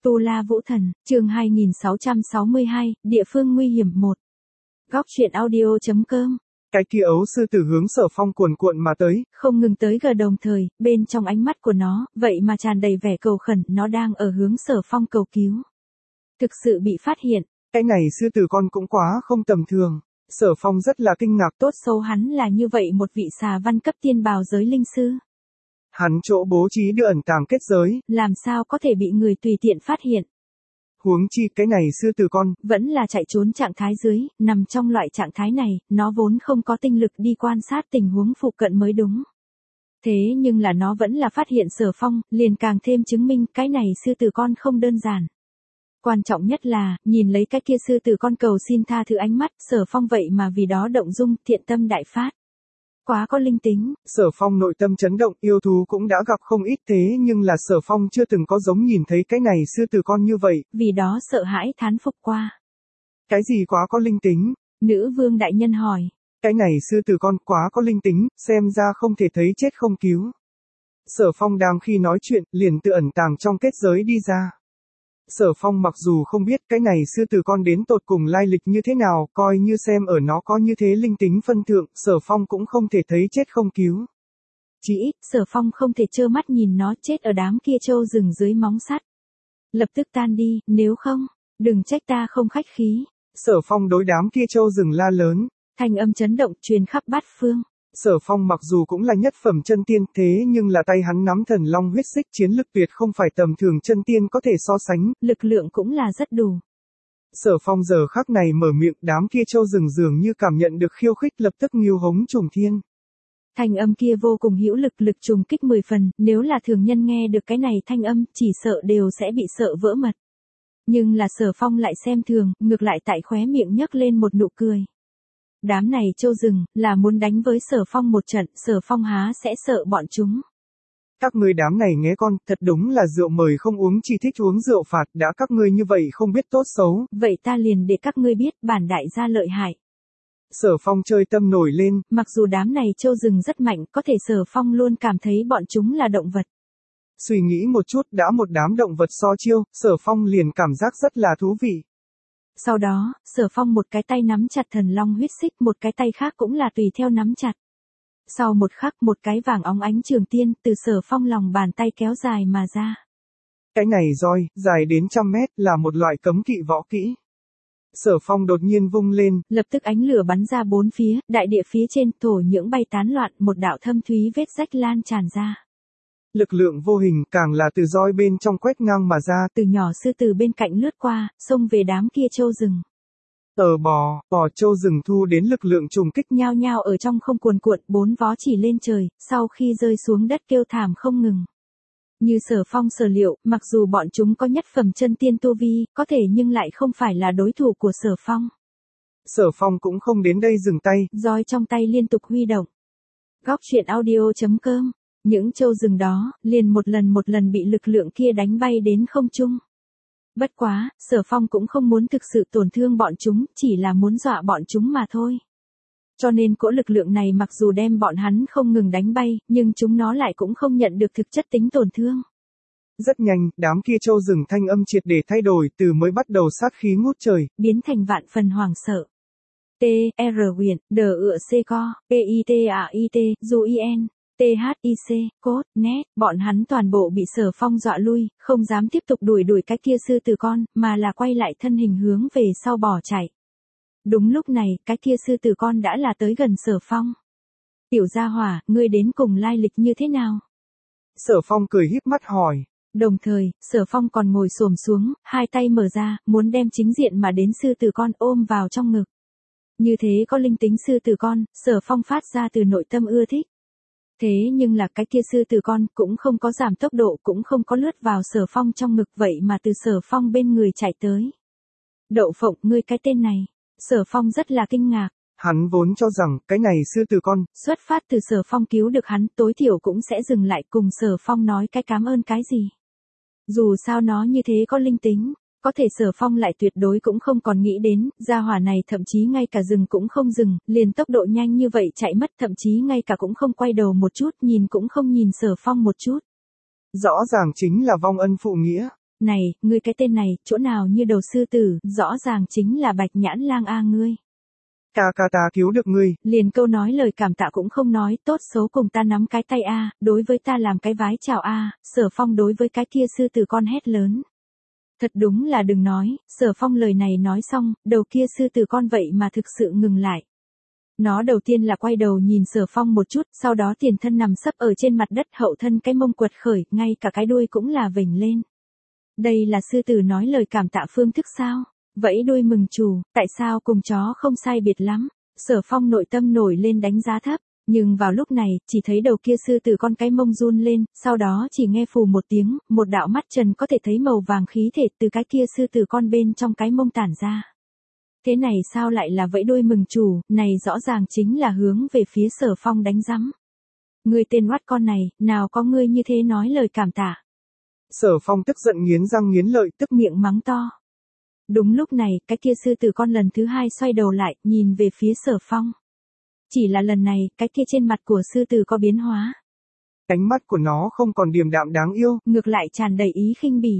Tu La Vũ Thần, chương 2662, địa phương nguy hiểm 1. Góc truyện audio.com. Cái kia ấu sư tử hướng Sở Phong cuồn cuộn mà tới, không ngừng tới gần đồng thời, bên trong ánh mắt của nó, vậy mà tràn đầy vẻ cầu khẩn, nó đang ở hướng Sở Phong cầu cứu. Thực sự bị phát hiện. Cái này sư tử con cũng quá không tầm thường. Sở Phong rất là kinh ngạc. Tốt xấu hắn là như vậy một vị xà văn cấp tiên bào giới linh sư. Hắn chỗ bố trí đưa ẩn tàng kết giới, làm sao có thể bị người tùy tiện phát hiện. Huống chi cái này sư tử con, vẫn là chạy trốn trạng thái dưới, nằm trong loại trạng thái này, nó vốn không có tinh lực đi quan sát tình huống phụ cận mới đúng. Thế nhưng là nó vẫn là phát hiện Sở Phong, liền càng thêm chứng minh cái này sư tử con không đơn giản. Quan trọng nhất là, nhìn lấy cái kia sư tử con cầu xin tha thứ ánh mắt, Sở Phong vậy mà vì đó động dung, thiện tâm đại phát. Quá có linh tính. Sở Phong nội tâm chấn động, yêu thú cũng đã gặp không ít thế nhưng là Sở Phong chưa từng có giống nhìn thấy cái này sư tử con như vậy. Vì đó sợ hãi thán phục qua. Cái gì quá có linh tính? Nữ vương đại nhân hỏi. Cái này sư tử con quá có linh tính, xem ra không thể thấy chết không cứu. Sở Phong đang khi nói chuyện, liền tự ẩn tàng trong kết giới đi ra. Sở Phong mặc dù không biết cái này sư tử con đến tột cùng lai lịch như thế nào, coi như xem ở nó có như thế linh tính phân thượng, Sở Phong cũng không thể thấy chết không cứu. Chỉ ít, Sở Phong không thể trơ mắt nhìn nó chết ở đám kia trâu rừng dưới móng sắt. Lập tức tan đi, nếu không, đừng trách ta không khách khí. Sở Phong đối đám kia trâu rừng la lớn. Thanh âm chấn động truyền khắp bát phương. Sở Phong mặc dù cũng là nhất phẩm chân tiên thế nhưng là tay hắn nắm thần long huyết xích chiến lực tuyệt không phải tầm thường chân tiên có thể so sánh. Lực lượng cũng là rất đủ. Sở Phong giờ khắc này mở miệng, đám kia trâu rừng dường như cảm nhận được khiêu khích lập tức nghiêu hống trùng thiên. Thanh âm kia vô cùng hữu lực, lực trùng kích 10 phần, nếu là thường nhân nghe được cái này thanh âm, chỉ sợ đều sẽ bị sợ vỡ mật. Nhưng là Sở Phong lại xem thường, ngược lại tại khóe miệng nhấc lên một nụ cười. Đám này trâu rừng, là muốn đánh với Sở Phong một trận, Sở Phong há sẽ sợ bọn chúng. Các ngươi đám này nghe con, thật đúng là rượu mời không uống chỉ thích uống rượu phạt, đã các ngươi như vậy không biết tốt xấu. Vậy ta liền để các ngươi biết bản đại gia lợi hại. Sở Phong chơi tâm nổi lên. Mặc dù đám này trâu rừng rất mạnh, có thể Sở Phong luôn cảm thấy bọn chúng là động vật. Suy nghĩ một chút, đã một đám động vật so chiêu, Sở Phong liền cảm giác rất là thú vị. Sau đó, Sở Phong một cái tay nắm chặt thần long huyết xích, một cái tay khác cũng là tùy theo nắm chặt. Sau một khắc, một cái vàng óng ánh trường tiên từ Sở Phong lòng bàn tay kéo dài mà ra. Cái này roi, dài đến 100 mét, là một loại cấm kỵ võ kỹ. Sở Phong đột nhiên vung lên, lập tức ánh lửa bắn ra bốn phía, đại địa phía trên thổ nhưỡng bay tán loạn, một đạo thâm thúy vết rách lan tràn ra. Lực lượng vô hình càng là từ roi bên trong quét ngang mà ra, từ nhỏ sư tử bên cạnh lướt qua, xông về đám kia trâu rừng. Bò trâu rừng thu đến lực lượng trùng kích nhao nhao ở trong không cuồn cuộn, bốn vó chỉ lên trời, sau khi rơi xuống đất kêu thảm không ngừng. Như Sở Phong sở liệu, mặc dù bọn chúng có nhất phẩm chân tiên tu vi, có thể nhưng lại không phải là đối thủ của Sở Phong. Sở Phong cũng không đến đây dừng tay, roi trong tay liên tục huy động. Góc truyện audio.com. Những trâu rừng đó, liền một lần bị lực lượng kia đánh bay đến không trung. Bất quá, Sở Phong cũng không muốn thực sự tổn thương bọn chúng, chỉ là muốn dọa bọn chúng mà thôi. Cho nên cỗ lực lượng này mặc dù đem bọn hắn không ngừng đánh bay, nhưng chúng nó lại cũng không nhận được thực chất tính tổn thương. Rất nhanh, đám kia trâu rừng thanh âm triệt để thay đổi, từ mới bắt đầu sát khí ngút trời, biến thành vạn phần hoảng sợ. T-R huyền, D-ựa-C-co, P-I-T-A-I-T, D-U-I-N. THIC, cốt, nét, bọn hắn toàn bộ bị Sở Phong dọa lui, không dám tiếp tục đuổi cái kia sư tử con, mà là quay lại thân hình hướng về sau bỏ chạy. Đúng lúc này, cái kia sư tử con đã là tới gần Sở Phong. Tiểu gia hỏa, ngươi đến cùng lai lịch như thế nào? Sở Phong cười híp mắt hỏi. Đồng thời, Sở Phong còn ngồi xổm xuống, hai tay mở ra, muốn đem chính diện mà đến sư tử con ôm vào trong ngực. Như thế có linh tính sư tử con, Sở Phong phát ra từ nội tâm ưa thích. Thế nhưng là cái kia sư tử con cũng không có giảm tốc độ, cũng không có lướt vào Sở Phong trong ngực, vậy mà từ Sở Phong bên người chạy tới. Đậu phộng, ngươi cái tên này. Sở Phong rất là kinh ngạc. Hắn vốn cho rằng cái này sư tử con xuất phát từ Sở Phong cứu được hắn, tối thiểu cũng sẽ dừng lại cùng Sở Phong nói cái cảm ơn cái gì. Dù sao nó như thế có linh tính. Có thể Sở Phong lại tuyệt đối cũng không còn nghĩ đến, gia hỏa này thậm chí ngay cả dừng cũng không dừng, liền tốc độ nhanh như vậy chạy mất, thậm chí ngay cả cũng không quay đầu một chút, nhìn cũng không nhìn Sở Phong một chút. Rõ ràng chính là vong ân phụ nghĩa. Này, ngươi cái tên này, chỗ nào như đầu sư tử, rõ ràng chính là Bạch Nhãn Lang a ngươi. Ca ca ta cứu được ngươi. Liền câu nói lời cảm tạ cũng không nói, tốt xấu cùng ta nắm cái tay a, đối với ta làm cái vái chào a, Sở Phong đối với cái kia sư tử con hét lớn. Thật đúng là đừng nói, Sở Phong lời này nói xong, đầu kia sư tử con vậy mà thực sự ngừng lại. Nó đầu tiên là quay đầu nhìn Sở Phong một chút, sau đó tiền thân nằm sấp ở trên mặt đất, hậu thân cái mông quật khởi, ngay cả cái đuôi cũng là vểnh lên. Đây là sư tử nói lời cảm tạ phương thức sao? Vẫy đuôi mừng chủ, tại sao cùng chó không sai biệt lắm? Sở Phong nội tâm nổi lên đánh giá thấp, nhưng vào lúc này, chỉ thấy đầu kia sư tử con cái mông run lên, sau đó chỉ nghe phù một tiếng, một đạo mắt trần có thể thấy màu vàng khí thể từ cái kia sư tử con bên trong cái mông tản ra. Thế này sao lại là vẫy đuôi mừng chủ, này rõ ràng chính là hướng về phía Sở Phong đánh rắm. Ngươi tên oát con này, nào có ngươi như thế nói lời cảm tạ. Sở Phong tức giận nghiến răng nghiến lợi, tức miệng mắng to. Đúng lúc này, cái kia sư tử con lần thứ hai xoay đầu lại, nhìn về phía Sở Phong. Chỉ là lần này, cái kia trên mặt của sư tử có biến hóa. Ánh mắt của nó không còn điềm đạm đáng yêu, ngược lại tràn đầy ý khinh bỉ.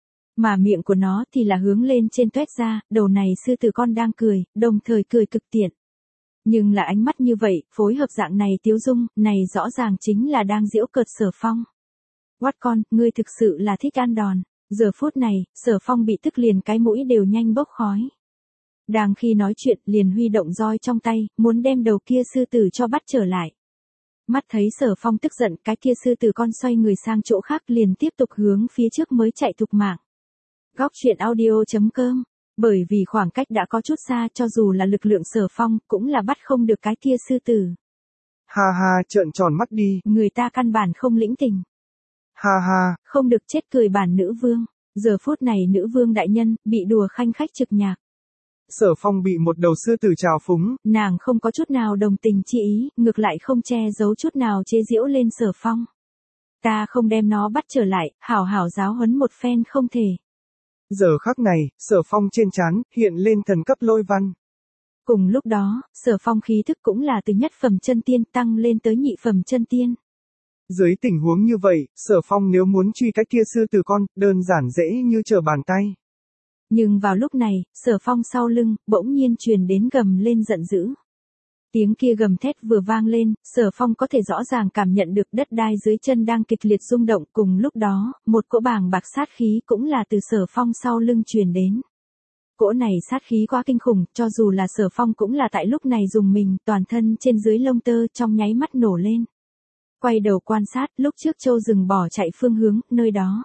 Mà miệng của nó thì là hướng lên trên toét ra, đầu này sư tử con đang cười, đồng thời cười cực tiện. Nhưng là ánh mắt như vậy, phối hợp dạng này tiếu dung, này rõ ràng chính là đang giễu cợt Sở Phong. Quát con, ngươi thực sự là thích ăn đòn. Giờ phút này, Sở Phong bị tức liền cái mũi đều nhanh bốc khói. Đang khi nói chuyện, liền huy động roi trong tay, muốn đem đầu kia sư tử cho bắt trở lại. Mắt thấy Sở Phong tức giận, cái kia sư tử con xoay người sang chỗ khác liền tiếp tục hướng phía trước mới chạy thục mạng. Góc truyện audio.com. Bởi vì khoảng cách đã có chút xa, cho dù là lực lượng Sở Phong, cũng là bắt không được cái kia sư tử. Ha ha, trợn tròn mắt đi. Người ta căn bản không lĩnh tình. Ha ha, không được chết cười bản nữ vương. Giờ phút này nữ vương đại nhân, bị đùa khanh khách trực nhạc. Sở Phong bị một đầu sư tử trào phúng. Nàng không có chút nào đồng tình chi ý, ngược lại không che giấu chút nào chế giễu lên Sở Phong. Ta không đem nó bắt trở lại, hảo hảo giáo huấn một phen không thể. Giờ khắc này, Sở Phong trên trán hiện lên thần cấp lôi văn. Cùng lúc đó, Sở Phong khí thức cũng là từ nhất phẩm chân tiên tăng lên tới nhị phẩm chân tiên. Dưới tình huống như vậy, Sở Phong nếu muốn truy cái kia sư tử con, đơn giản dễ như trở bàn tay. Nhưng vào lúc này, Sở Phong sau lưng, bỗng nhiên truyền đến gầm lên giận dữ. Tiếng kia gầm thét vừa vang lên, Sở Phong có thể rõ ràng cảm nhận được đất đai dưới chân đang kịch liệt rung động, cùng lúc đó, một cỗ bàng bạc sát khí cũng là từ Sở Phong sau lưng truyền đến. Cỗ này sát khí quá kinh khủng, cho dù là Sở Phong cũng là tại lúc này dùng mình, toàn thân trên dưới lông tơ trong nháy mắt nổ lên. Quay đầu quan sát, lúc trước Châu rừng bỏ chạy phương hướng, nơi đó.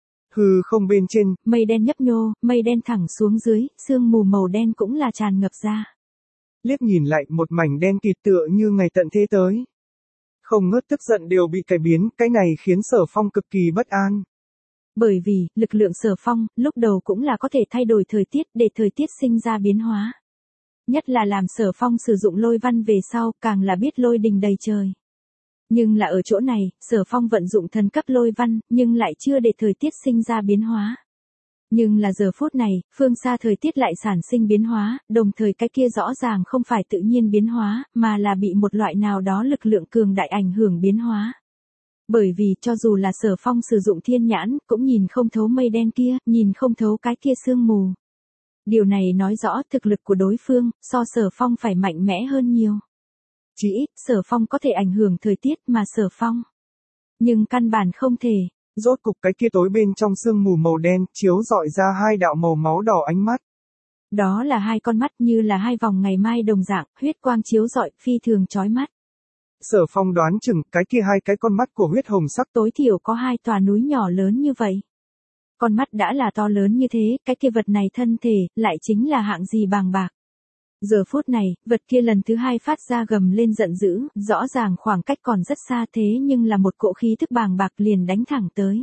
Hư không bên trên, mây đen nhấp nhô, mây đen thẳng xuống dưới, sương mù màu đen cũng là tràn ngập ra. Liếc nhìn lại một mảnh đen kịt tựa như ngày tận thế tới. Không ngớt tức giận đều bị cải biến, cái này khiến Sở Phong cực kỳ bất an. Bởi vì, lực lượng Sở Phong, lúc đầu cũng là có thể thay đổi thời tiết để thời tiết sinh ra biến hóa. Nhất là làm Sở Phong sử dụng lôi văn về sau, càng là biết lôi đình đầy trời. Nhưng là ở chỗ này, Sở Phong vận dụng thần cấp lôi văn, nhưng lại chưa để thời tiết sinh ra biến hóa. Nhưng là giờ phút này, phương xa thời tiết lại sản sinh biến hóa, đồng thời cái kia rõ ràng không phải tự nhiên biến hóa, mà là bị một loại nào đó lực lượng cường đại ảnh hưởng biến hóa. Bởi vì cho dù là Sở Phong sử dụng thiên nhãn, cũng nhìn không thấu mây đen kia, nhìn không thấu cái kia sương mù. Điều này nói rõ thực lực của đối phương, so Sở Phong phải mạnh mẽ hơn nhiều. Chỉ ít, Sở Phong có thể ảnh hưởng thời tiết mà Sở Phong. Nhưng căn bản không thể. Rốt cục cái kia tối bên trong sương mù màu đen, chiếu rọi ra hai đạo màu máu đỏ ánh mắt. Đó là hai con mắt như là hai vòng ngày mai đồng dạng, huyết quang chiếu rọi, phi thường chói mắt. Sở Phong đoán chừng, cái kia hai cái con mắt của huyết hồng sắc tối thiểu có hai tòa núi nhỏ lớn như vậy. Con mắt đã là to lớn như thế, cái kia vật này thân thể, lại chính là hạng gì bàng bạc. Giờ phút này, vật kia lần thứ hai phát ra gầm lên giận dữ, rõ ràng khoảng cách còn rất xa thế nhưng là một cỗ khí thức bàng bạc liền đánh thẳng tới.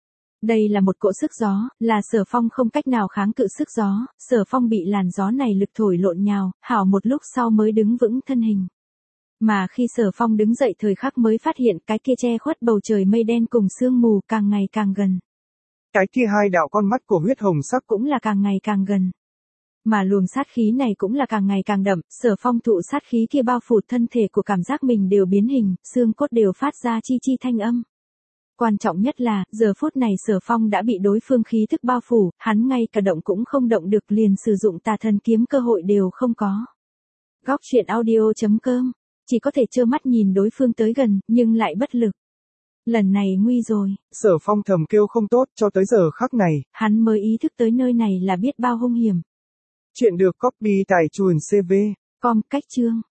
Đây là một cỗ sức gió, là Sở Phong không cách nào kháng cự sức gió, Sở Phong bị làn gió này lực thổi lộn nhào, hảo một lúc sau mới đứng vững thân hình. Mà khi Sở Phong đứng dậy thời khắc mới phát hiện cái kia che khuất bầu trời mây đen cùng sương mù càng ngày càng gần. Cái kia hai đạo con mắt của huyết hồng sắc cũng là càng ngày càng gần. Mà luồng sát khí này cũng là càng ngày càng đậm, Sở Phong thụ sát khí kia bao phủ thân thể của cảm giác mình đều biến hình, xương cốt đều phát ra chi chi thanh âm. Quan trọng nhất là, giờ phút này Sở Phong đã bị đối phương khí thức bao phủ, hắn ngay cả động cũng không động được, liền sử dụng tà thần kiếm cơ hội đều không có. Góc truyện audio.com, chỉ có thể trơ mắt nhìn đối phương tới gần, nhưng lại bất lực. Lần này nguy rồi. Sở Phong thầm kêu không tốt, cho tới giờ khắc này. Hắn mới ý thức tới nơi này là biết bao hung hiểm. Chuyện được copy tải chuồn CV. Com cách chương.